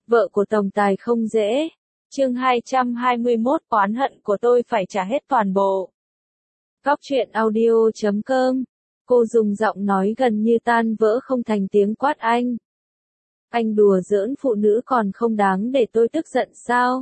Vợ của tổng tài không dễ. Chương 221, oán hận của tôi phải trả hết toàn bộ. Góc truyện audio.com. Cô dùng giọng nói gần như tan vỡ không thành tiếng quát anh. Anh đùa giỡn phụ nữ còn không đáng để tôi tức giận sao?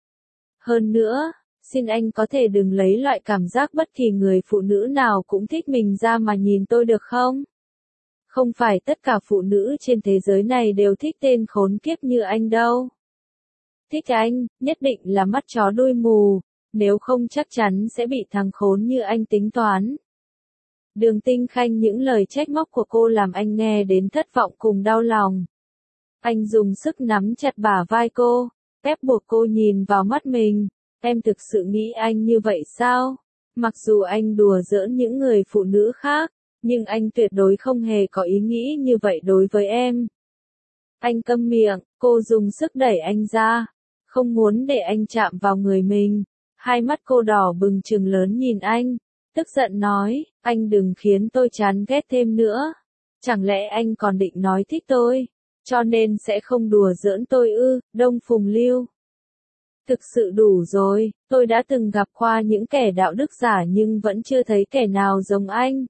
Hơn nữa, xin anh có thể đừng lấy loại cảm giác bất kỳ người phụ nữ nào cũng thích mình ra mà nhìn tôi được không? Không phải tất cả phụ nữ trên thế giới này đều thích tên khốn kiếp như anh đâu. Thích anh, nhất định là mắt chó đuôi mù, nếu không chắc chắn sẽ bị thằng khốn như anh tính toán. Đường Tinh Khanh, những lời trách móc của cô làm anh nghe đến thất vọng cùng đau lòng. Anh dùng sức nắm chặt bả vai cô, ép buộc cô nhìn vào mắt mình. Em thực sự nghĩ anh như vậy sao? Mặc dù anh đùa giỡn những người phụ nữ khác, nhưng anh tuyệt đối không hề có ý nghĩ như vậy đối với em. Anh câm miệng, cô dùng sức đẩy anh ra, không muốn để anh chạm vào người mình. Hai mắt cô đỏ bừng trừng lớn nhìn anh, tức giận nói, anh đừng khiến tôi chán ghét thêm nữa. Chẳng lẽ anh còn định nói thích tôi, cho nên sẽ không đùa giỡn tôi ư? Đông Phùng Lưu. Thực sự đủ rồi, tôi đã từng gặp qua những kẻ đạo đức giả nhưng vẫn chưa thấy kẻ nào giống anh.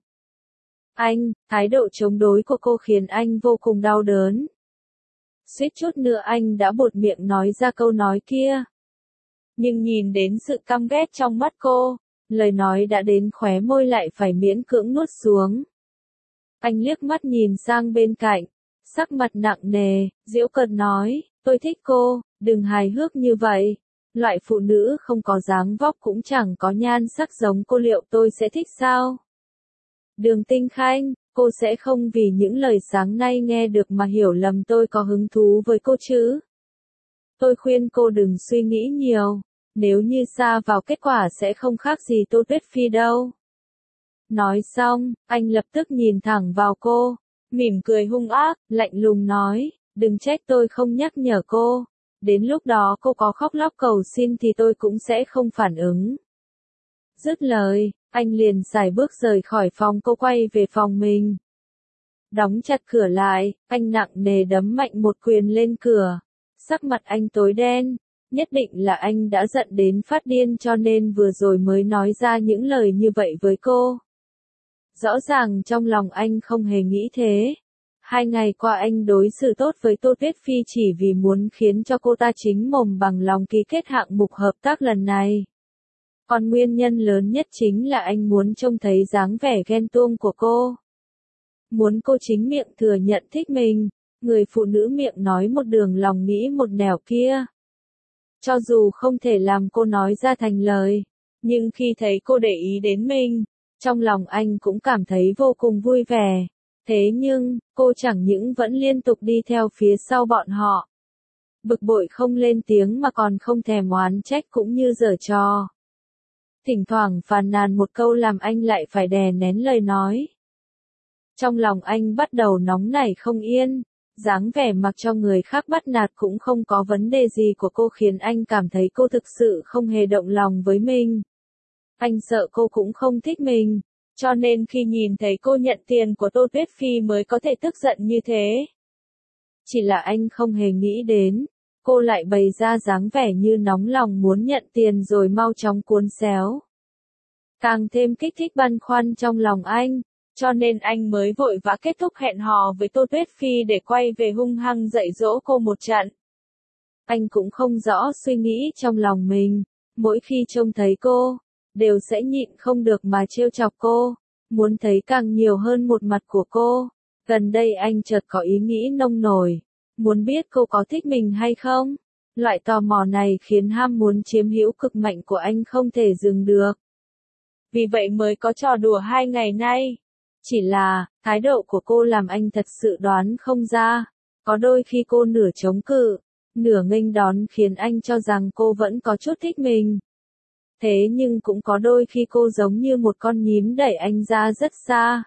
Anh, thái độ chống đối của cô khiến anh vô cùng đau đớn. Suýt chút nữa anh đã buột miệng nói ra câu nói kia. Nhưng nhìn đến sự căm ghét trong mắt cô, lời nói đã đến khóe môi lại phải miễn cưỡng nuốt xuống. Anh liếc mắt nhìn sang bên cạnh, sắc mặt nặng nề, giễu cợt nói, tôi thích cô, đừng hài hước như vậy. Loại phụ nữ không có dáng vóc cũng chẳng có nhan sắc giống cô liệu tôi sẽ thích sao? Đường Tinh Khanh, cô sẽ không vì những lời sáng nay nghe được mà hiểu lầm tôi có hứng thú với cô chứ? Tôi khuyên cô đừng suy nghĩ nhiều, nếu như sa vào kết quả sẽ không khác gì Tô Tuyết Phi đâu. Nói xong, anh lập tức nhìn thẳng vào cô, mỉm cười hung ác, lạnh lùng nói, đừng trách tôi không nhắc nhở cô. Đến lúc đó cô có khóc lóc cầu xin thì tôi cũng sẽ không phản ứng. Dứt lời, anh liền sải bước rời khỏi phòng, cô quay về phòng mình. Đóng chặt cửa lại, anh nặng nề đấm mạnh một quyền lên cửa. Sắc mặt anh tối đen, nhất định là anh đã giận đến phát điên cho nên vừa rồi mới nói ra những lời như vậy với cô. Rõ ràng trong lòng anh không hề nghĩ thế. 2 ngày qua anh đối xử tốt với Tô Tuyết Phi chỉ vì muốn khiến cho cô ta chính mồm bằng lòng ký kết hạng mục hợp tác lần này. Còn nguyên nhân lớn nhất chính là anh muốn trông thấy dáng vẻ ghen tuông của cô. Muốn cô chính miệng thừa nhận thích mình, người phụ nữ miệng nói một đường lòng nghĩ một nẻo kia. Cho dù không thể làm cô nói ra thành lời, nhưng khi thấy cô để ý đến mình, trong lòng anh cũng cảm thấy vô cùng vui vẻ. Thế nhưng, cô chẳng những vẫn liên tục đi theo phía sau bọn họ. Bực bội không lên tiếng mà còn không thèm oán trách cũng như giở trò. Thỉnh thoảng phàn nàn một câu làm anh lại phải đè nén lời nói. Trong lòng anh bắt đầu nóng nảy không yên, dáng vẻ mặc cho người khác bắt nạt cũng không có vấn đề gì của cô khiến anh cảm thấy cô thực sự không hề động lòng với mình. Anh sợ cô cũng không thích mình. Cho nên khi nhìn thấy cô nhận tiền của Tô Tuyết Phi mới có thể tức giận như thế. Chỉ là anh không hề nghĩ đến, cô lại bày ra dáng vẻ như nóng lòng muốn nhận tiền rồi mau chóng cuốn xéo. Càng thêm kích thích băn khoăn trong lòng anh, cho nên anh mới vội vã kết thúc hẹn hò với Tô Tuyết Phi để quay về hung hăng dạy dỗ cô một trận. Anh cũng không rõ suy nghĩ trong lòng mình, mỗi khi trông thấy cô, đều sẽ nhịn không được mà trêu chọc cô, muốn thấy càng nhiều hơn một mặt của cô. Gần đây anh chợt có ý nghĩ nông nổi, muốn biết cô có thích mình hay không. Loại tò mò này khiến ham muốn chiếm hữu cực mạnh của anh không thể dừng được. Vì vậy mới có trò đùa 2 ngày nay. Chỉ là, thái độ của cô làm anh thật sự đoán không ra. Có đôi khi cô nửa chống cự, nửa nghênh đón khiến anh cho rằng cô vẫn có chút thích mình. Thế nhưng cũng có đôi khi cô giống như một con nhím đẩy anh ra rất xa.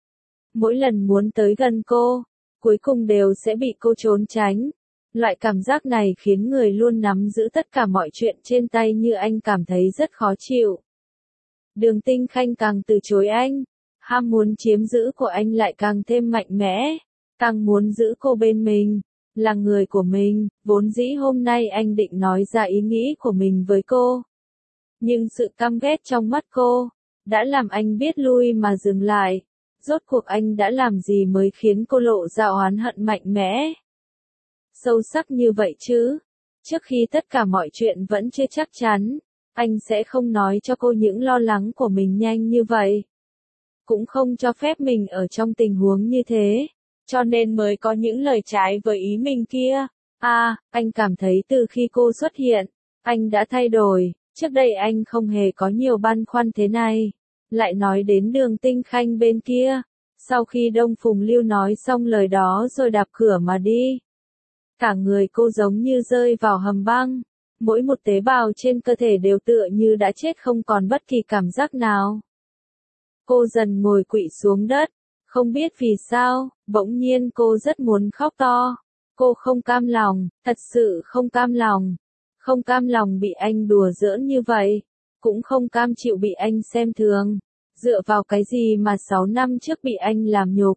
Mỗi lần muốn tới gần cô, cuối cùng đều sẽ bị cô trốn tránh. Loại cảm giác này khiến người luôn nắm giữ tất cả mọi chuyện trên tay như anh cảm thấy rất khó chịu. Đường Tinh Khanh càng từ chối anh, ham muốn chiếm giữ của anh lại càng thêm mạnh mẽ, càng muốn giữ cô bên mình. là người của mình, vốn dĩ hôm nay anh định nói ra ý nghĩ của mình với cô. Nhưng sự căm ghét trong mắt cô, đã làm anh biết lui mà dừng lại. Rốt cuộc anh đã làm gì mới khiến cô lộ ra oán hận mạnh mẽ? Sâu sắc như vậy chứ? Trước khi tất cả mọi chuyện vẫn chưa chắc chắn, anh sẽ không nói cho cô những lo lắng của mình nhanh như vậy. Cũng không cho phép mình ở trong tình huống như thế, cho nên mới có những lời trái với ý mình kia. Anh cảm thấy từ khi cô xuất hiện, anh đã thay đổi, trước đây anh không hề có nhiều băn khoăn thế này. Lại nói đến Đường Tinh Khanh bên kia, sau khi Đông Phùng Lưu nói xong lời đó rồi đạp cửa mà đi. Cả người cô giống như rơi vào hầm băng, mỗi một tế bào trên cơ thể đều tựa như đã chết không còn bất kỳ cảm giác nào. Cô dần ngồi quỵ xuống đất, không biết vì sao, bỗng nhiên cô rất muốn khóc to. Cô không cam lòng, thật sự không cam lòng. Không cam lòng bị anh đùa giỡn như vậy, cũng không cam chịu bị anh xem thường. Dựa vào cái gì mà 6 năm trước bị anh làm nhục,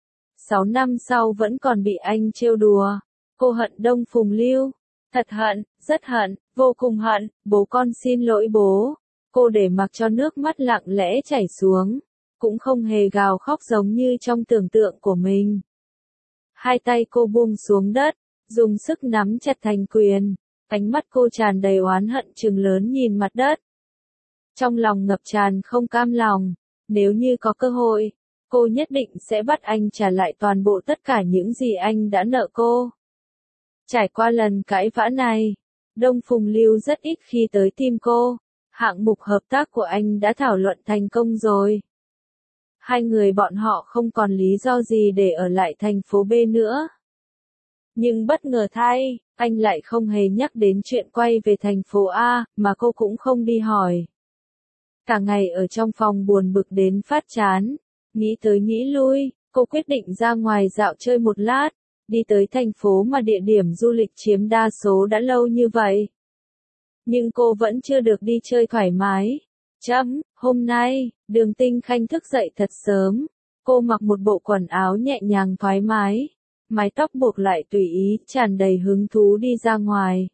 6 năm sau vẫn còn bị anh trêu đùa. Cô hận Đông Phùng Lưu, thật hận, rất hận, vô cùng hận. Bố con xin lỗi bố. Cô để mặc cho nước mắt lặng lẽ chảy xuống, cũng không hề gào khóc giống như trong tưởng tượng của mình. Hai tay cô buông xuống đất, dùng sức nắm chặt thành quyền, ánh mắt cô tràn đầy oán hận trừng lớn nhìn mặt đất. Trong lòng ngập tràn không cam lòng, nếu như có cơ hội, cô nhất định sẽ bắt anh trả lại toàn bộ tất cả những gì anh đã nợ cô. Trải qua lần cãi vã này, Đông Phùng Lưu rất ít khi tới tìm cô. Hạng mục hợp tác của anh đã thảo luận thành công rồi. Hai người bọn họ không còn lý do gì để ở lại thành phố B nữa. Nhưng bất ngờ thay, anh lại không hề nhắc đến chuyện quay về thành phố A, mà cô cũng không đi hỏi. Cả ngày ở trong phòng buồn bực đến phát chán, nghĩ tới nghĩ lui, cô quyết định ra ngoài dạo chơi một lát, đi tới thành phố mà địa điểm du lịch chiếm đa số đã lâu như vậy. Nhưng cô vẫn chưa được đi chơi thoải mái. Hôm nay, Đường Tinh Khanh thức dậy thật sớm. Cô mặc một bộ quần áo nhẹ nhàng thoải mái, mái tóc buộc lại tùy ý, tràn đầy hứng thú đi ra ngoài.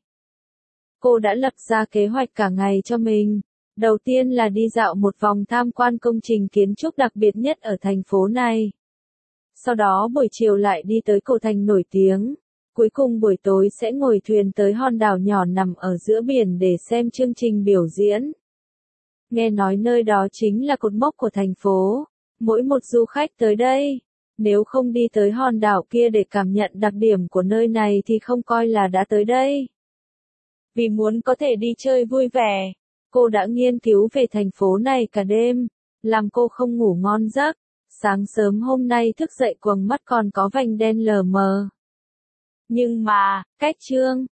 Cô đã lập ra kế hoạch cả ngày cho mình. Đầu tiên là đi dạo một vòng tham quan công trình kiến trúc đặc biệt nhất ở thành phố này. Sau đó buổi chiều lại đi tới cổ thành nổi tiếng. Cuối cùng buổi tối sẽ ngồi thuyền tới hòn đảo nhỏ nằm ở giữa biển để xem chương trình biểu diễn. Nghe nói nơi đó chính là cột mốc của thành phố. Mỗi một du khách tới đây, nếu không đi tới hòn đảo kia để cảm nhận đặc điểm của nơi này thì không coi là đã tới đây. Vì muốn có thể đi chơi vui vẻ, cô đã nghiên cứu về thành phố này cả đêm, làm cô không ngủ ngon giấc. Sáng sớm hôm nay thức dậy quầng mắt còn có vành đen lờ mờ. Nhưng mà, cách trương,